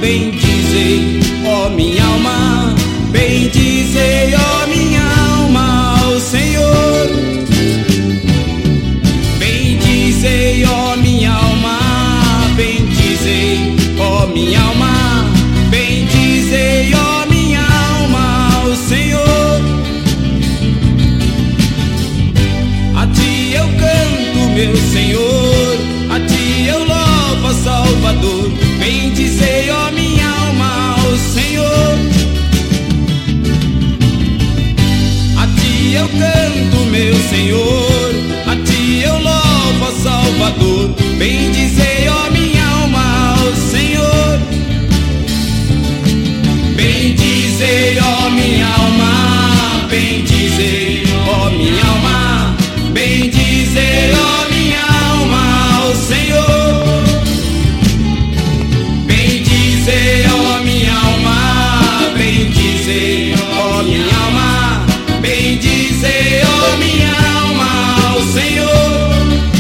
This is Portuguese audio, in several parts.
bendizei, ó minha alma, bendizei, ó minha alma, ao Senhor. Bendizei, ó minha alma, bendizei, ó minha alma, bendizei, ó minha alma, ao Senhor. A ti eu canto, meu Senhor, a ti eu louvo, ó Salvador. Bendizei, ó minha alma, ao Senhor. A ti eu canto, meu Senhor, a ti eu louvo, ó Salvador. Bendizei, ó minha alma, ao Senhor. Bendizei, ó minha alma, bendizei, ó minha alma, bendizei, ó minha alma, ao Senhor. Bendizei, ó minha alma, bendizei, ó minha alma, bendizei, ó minha alma, ao Senhor.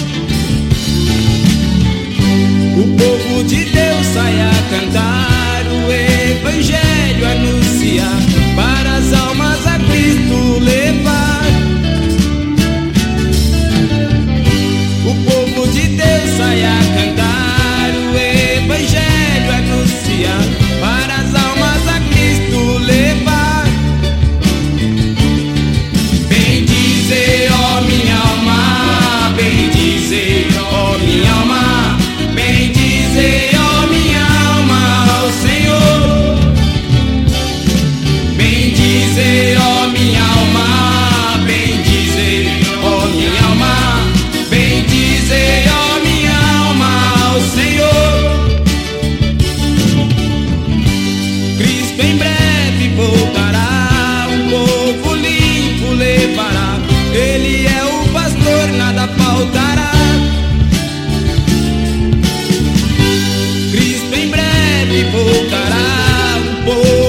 O povo de Deus sai a cantar, o Evangelho anunciar, para as almas a Cristo levar. O povo de Deus sai a cantar, o Evangelho anunciar, para as almas a Cristo levar. Bendizei, ó minha alma, bendizei, ó minha alma, bendizei, ó minha alma, ao Senhor. Bendizei, ó minha alma, bendizei, ó minha alma, bendizei, ó minha alma, ao Senhor. Cristo em breve voltará, um povo limpo levará. Ele é o pastor, nada faltará. Cristo em breve voltará, um povo